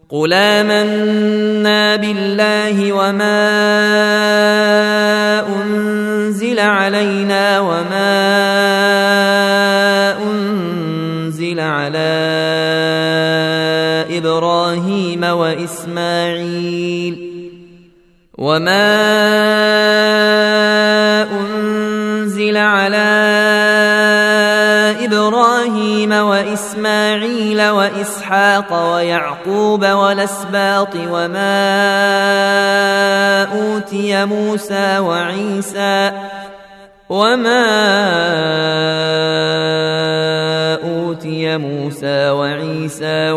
قل آمنا بالله وما أنزل علينا وما أنزل على إبراهيم وإسماعيل وإسحاق ويعقوب والأسباط وما أوتي موسى وعيسى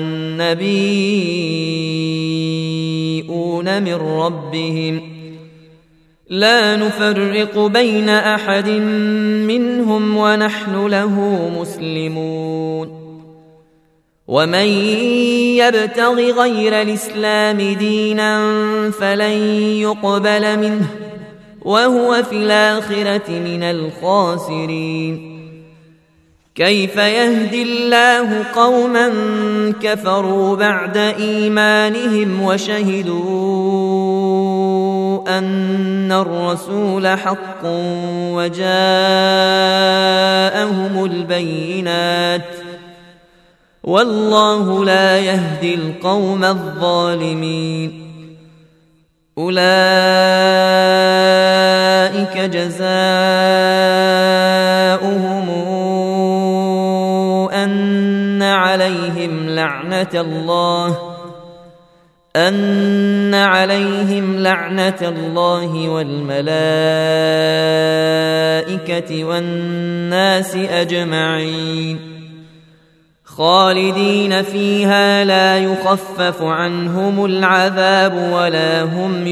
والنبيون من ربهم لا نفرق بين أحد منهم ونحن له مسلمون ومن يبتغ غير الإسلام دينا فلن يقبل منه وهو في الآخرة من الخاسرين كيف يهدي الله قوما كفروا بعد إيمانهم وشهدوا أن الرسول حق وجاءهم البينات والله لا يهدي القوم الظالمين أولئك جزاؤهم أن عليهم لعنة الله والملائكة والناس أجمعين خالدين فيها لا يخفف عنهم العذاب ولا هم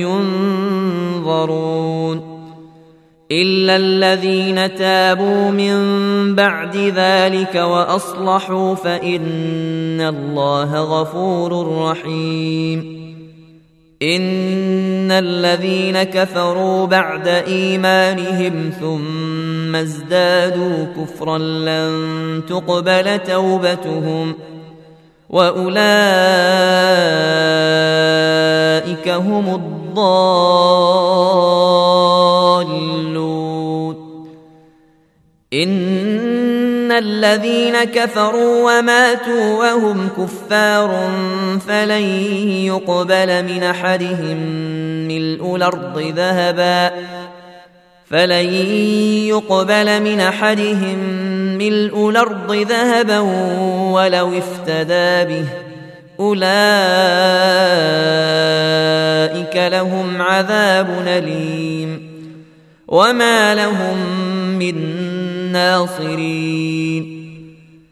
ينظرون إلا الذين تابوا من بعد ذلك وأصلحوا فإن الله غفور رحيم إن الذين كفروا بعد إيمانهم ثم ازدادوا كفرا لن تقبل توبتهم وأولئك هم الضالون إن الذين كفروا وماتوا وهم كفار فلن يقبل من أحدهم ملء الأرض ذهبا ولو افتدى به أولئك لهم عذاب أليم وما لهم من ناصرين